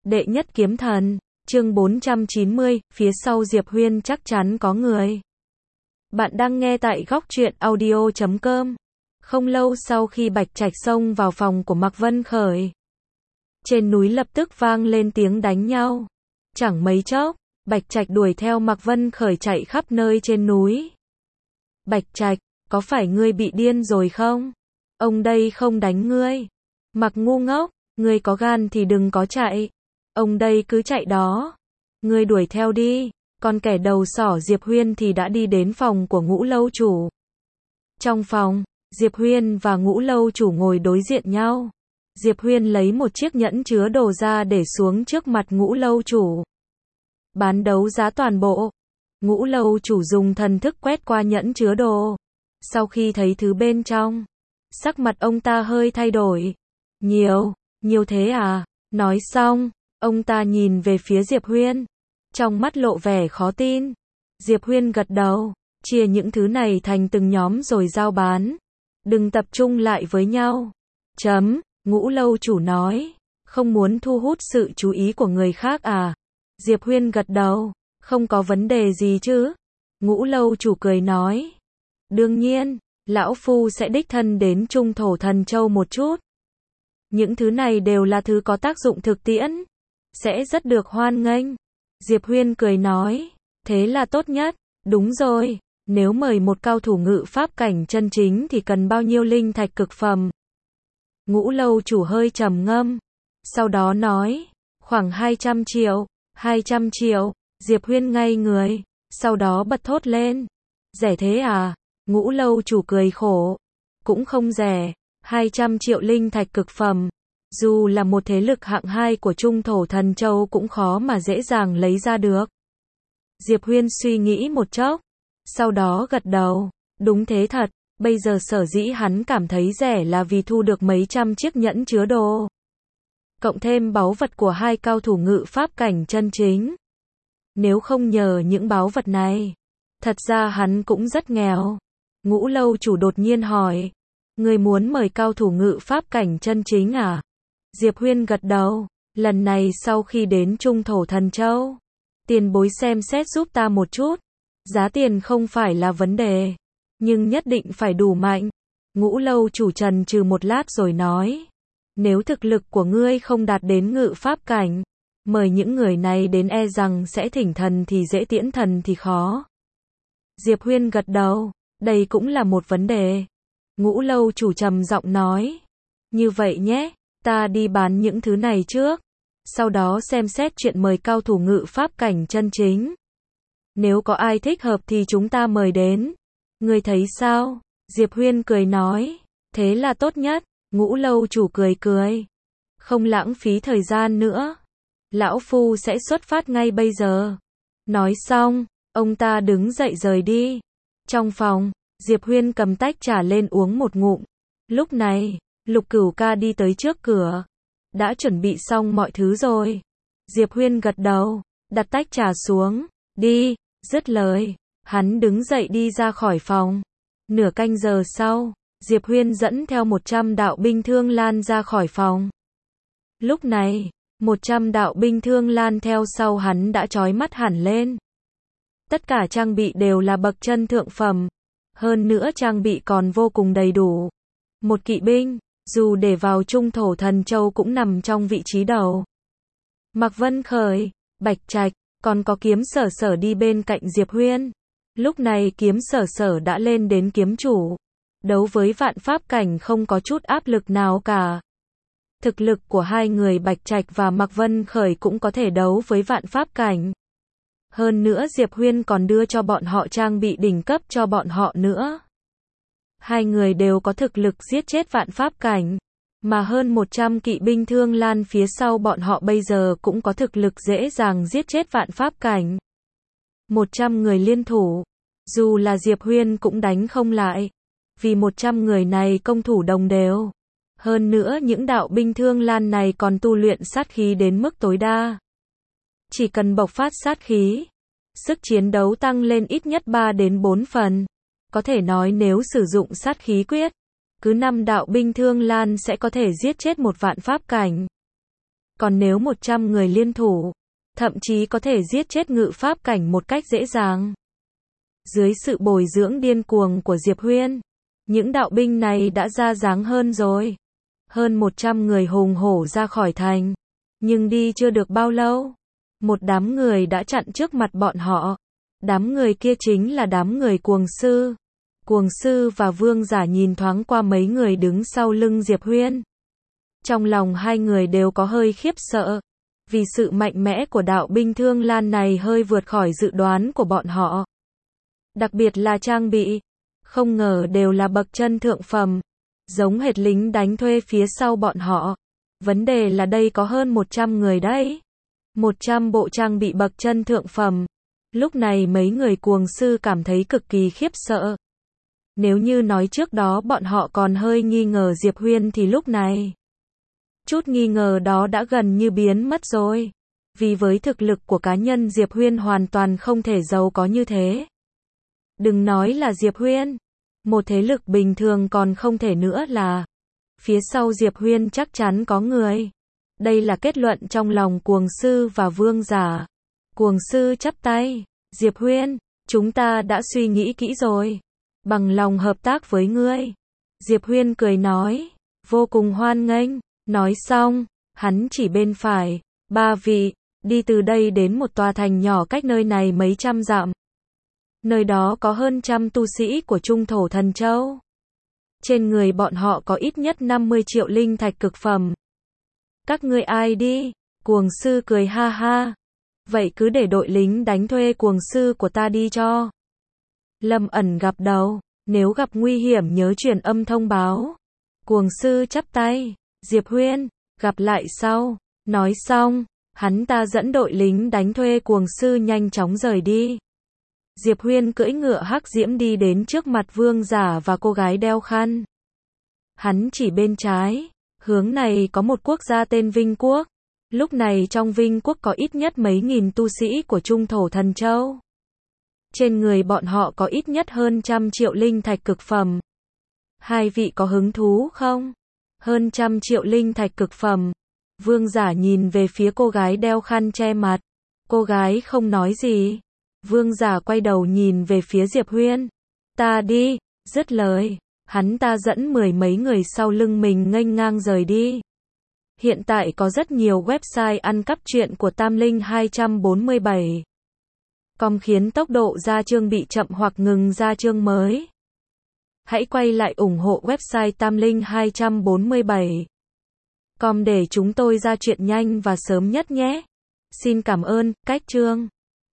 Đệ nhất kiếm thần, chương 490, phía sau Diệp Huyên chắc chắn có người. Bạn đang nghe tại góc truyện audio.com. Không lâu sau khi Bạch Trạch xông vào phòng của Mạc Vân Khởi, trên núi lập tức vang lên tiếng đánh nhau. Chẳng mấy chốc, Bạch Trạch đuổi theo Mạc Vân Khởi chạy khắp nơi trên núi. Bạch Trạch, có phải ngươi bị điên rồi không? Ông đây không đánh ngươi. Mạc ngu ngốc, ngươi có gan thì đừng có chạy. Ông đây cứ chạy đó. Ngươi đuổi theo đi. Còn kẻ đầu sỏ Diệp Huyên thì đã đi đến phòng của Ngũ lâu chủ. Trong phòng, Diệp Huyên và Ngũ lâu chủ ngồi đối diện nhau. Diệp Huyên lấy một chiếc nhẫn chứa đồ ra để xuống trước mặt Ngũ lâu chủ. Bán đấu giá toàn bộ. Ngũ lâu chủ dùng thần thức quét qua nhẫn chứa đồ. Sau khi thấy thứ bên trong, sắc mặt ông ta hơi thay đổi. Nhiều thế à? Nói xong, ông ta nhìn về phía Diệp Huyên. Trong mắt lộ vẻ khó tin. Diệp Huyên gật đầu, chia những thứ này thành từng nhóm rồi giao bán. Đừng tập trung lại với nhau. Ngũ lâu chủ nói, không muốn thu hút sự chú ý của người khác à? Diệp Huyên gật đầu, không có vấn đề gì chứ? Ngũ lâu chủ cười nói, đương nhiên, lão phu sẽ đích thân đến Trung Thổ Thần Châu một chút. Những thứ này đều là thứ có tác dụng thực tiễn, sẽ rất được hoan nghênh. Diệp Huyên cười nói, thế là tốt nhất. Đúng rồi, nếu mời một cao thủ ngự pháp cảnh chân chính thì cần bao nhiêu linh thạch cực phẩm? Ngũ lâu chủ hơi trầm ngâm, sau đó nói, khoảng 200 triệu. 200 triệu, Diệp Huyên ngây người, sau đó bật thốt lên. Rẻ thế à? Ngũ lâu chủ cười khổ, cũng không rẻ, 200 triệu linh thạch cực phẩm. Dù là một thế lực hạng 2 của Trung Thổ Thần Châu cũng khó mà dễ dàng lấy ra được. Diệp Huyên suy nghĩ một chốc, sau đó gật đầu, đúng thế thật, bây giờ sở dĩ hắn cảm thấy rẻ là vì thu được mấy trăm chiếc nhẫn chứa đồ. Cộng thêm báu vật của hai cao thủ ngự pháp cảnh chân chính. Nếu không nhờ những báu vật này, thật ra hắn cũng rất nghèo. Ngũ lâu chủ đột nhiên hỏi, người muốn mời cao thủ ngự pháp cảnh chân chính à? Diệp Huyên gật đầu, lần này sau khi đến Trung Thổ Thần Châu, tiền bối xem xét giúp ta một chút. Giá tiền không phải là vấn đề, nhưng nhất định phải đủ mạnh. Ngũ lâu chủ trần trừ một lát rồi nói, nếu thực lực của ngươi không đạt đến ngự pháp cảnh, mời những người này đến e rằng sẽ thỉnh thần thì dễ tiễn thần thì khó. Diệp Huyên gật đầu, đây cũng là một vấn đề. Ngũ lâu chủ trầm giọng nói, như vậy nhé, ta đi bán những thứ này trước, sau đó xem xét chuyện mời cao thủ ngự pháp cảnh chân chính. Nếu có ai thích hợp thì chúng ta mời đến. Ngươi thấy sao? Diệp Huyên cười nói, thế là tốt nhất. Ngũ lâu chủ cười. Không lãng phí thời gian nữa. Lão phu sẽ xuất phát ngay bây giờ. Nói xong, ông ta đứng dậy rời đi. Trong phòng, Diệp Huyên cầm tách trà lên uống một ngụm. Lúc này, Lục Cửu Ca đi tới trước cửa. Đã chuẩn bị xong mọi thứ rồi. Diệp Huyên gật đầu, đặt tách trà xuống. Đi, dứt lời. Hắn đứng dậy đi ra khỏi phòng. Nửa canh giờ sau, Diệp Huyên dẫn theo 100 đạo binh thương lan ra khỏi phòng. Lúc này, 100 đạo binh thương lan theo sau hắn đã chói mắt hẳn lên. Tất cả trang bị đều là bậc chân thượng phẩm. Hơn nữa trang bị còn vô cùng đầy đủ. Một kỵ binh, dù để vào Trung Thổ Thần Châu cũng nằm trong vị trí đầu. Mạc Vân Khởi, Bạch Trạch, còn có Kiếm Sở đi bên cạnh Diệp Huyên. Lúc này Kiếm Sở đã lên đến kiếm chủ. Đấu với vạn pháp cảnh không có chút áp lực nào cả. Thực lực của hai người Bạch Trạch và Mạc Vân Khởi cũng có thể đấu với vạn pháp cảnh. Hơn nữa Diệp Huyên còn đưa cho bọn họ trang bị đỉnh cấp cho bọn họ nữa. Hai người đều có thực lực giết chết vạn pháp cảnh. Mà hơn 100 kỵ binh thương lan phía sau bọn họ bây giờ cũng có thực lực dễ dàng giết chết vạn pháp cảnh. 100 người liên thủ. Dù là Diệp Huyên cũng đánh không lại. Vì 100 người này công thủ đồng đều. Hơn nữa những đạo binh thương lan này còn tu luyện sát khí đến mức tối đa. Chỉ cần bộc phát sát khí, sức chiến đấu tăng lên ít nhất 3 đến 4 phần. Có thể nói nếu sử dụng sát khí quyết, cứ 5 đạo binh thương lan sẽ có thể giết chết một vạn pháp cảnh. Còn nếu 100 người liên thủ, thậm chí có thể giết chết Ngự Pháp Cảnh một cách dễ dàng. Dưới sự bồi dưỡng điên cuồng của Diệp Huyên, những đạo binh này đã ra dáng hơn rồi. Hơn 100 người hùng hổ ra khỏi thành. Nhưng đi chưa được bao lâu, một đám người đã chặn trước mặt bọn họ. Đám người kia chính là đám người Cuồng Sư. Cuồng Sư và Vương Giả nhìn thoáng qua mấy người đứng sau lưng Diệp Huyên. Trong lòng hai người đều có hơi khiếp sợ, vì sự mạnh mẽ của đạo binh Thương Lan này hơi vượt khỏi dự đoán của bọn họ. Đặc biệt là trang bị, không ngờ đều là bậc chân thượng phẩm, giống hệt lính đánh thuê phía sau bọn họ. Vấn đề là đây có hơn 100 người đấy. 100 bộ trang bị bậc chân thượng phẩm. Lúc này mấy người Cuồng Sư cảm thấy cực kỳ khiếp sợ. Nếu như nói trước đó bọn họ còn hơi nghi ngờ Diệp Huyên thì lúc này, chút nghi ngờ đó đã gần như biến mất rồi. Vì với thực lực của cá nhân Diệp Huyên hoàn toàn không thể giàu có như thế. Đừng nói là Diệp Huyên, một thế lực bình thường còn không thể nữa là. Phía sau Diệp Huyên chắc chắn có người. Đây là kết luận trong lòng Cuồng Sư và Vương Giả. Cuồng Sư chắp tay, Diệp Huyên, chúng ta đã suy nghĩ kỹ rồi. Bằng lòng hợp tác với ngươi. Diệp Huyên cười nói, vô cùng hoan nghênh. Nói xong, hắn chỉ bên phải, 3 vị, đi từ đây đến một tòa thành nhỏ cách nơi này mấy trăm dặm. Nơi đó có hơn 100 tu sĩ của Trung Thổ Thần Châu. Trên người bọn họ có ít nhất 50 triệu linh thạch cực phẩm. Các ngươi ai đi? Cuồng Sư cười ha ha. Vậy cứ để đội lính đánh thuê Cuồng Sư của ta đi cho. Lâm Ẩn gặp đầu, nếu gặp nguy hiểm nhớ truyền âm thông báo. Cuồng Sư chắp tay, Diệp Huyên, gặp lại sau. Nói xong, hắn ta dẫn đội lính đánh thuê Cuồng Sư nhanh chóng rời đi. Diệp Huyên cưỡi ngựa hắc diễm đi đến trước mặt Vương Giả và cô gái đeo khăn. Hắn chỉ bên trái, hướng này có một quốc gia tên Vinh Quốc. Lúc này trong Vinh Quốc có ít nhất mấy nghìn tu sĩ của Trung Thổ Thần Châu. Trên người bọn họ có ít nhất hơn 100 triệu linh thạch cực phẩm. Hai vị có hứng thú không? Hơn 100 triệu linh thạch cực phẩm. Vương Giả nhìn về phía cô gái đeo khăn che mặt. Cô gái không nói gì. Vương Giả quay đầu nhìn về phía Diệp Huyên. Ta đi, dứt lời. Hắn ta dẫn mười mấy người sau lưng mình nghênh ngang rời đi. Hiện tại có rất nhiều website ăn cắp truyện của Tam Linh 247. Com khiến tốc độ ra chương bị chậm hoặc ngừng ra chương mới. Hãy quay lại ủng hộ website Tam Linh 247. Com để chúng tôi ra truyện nhanh và sớm nhất nhé. Xin cảm ơn, cách chương.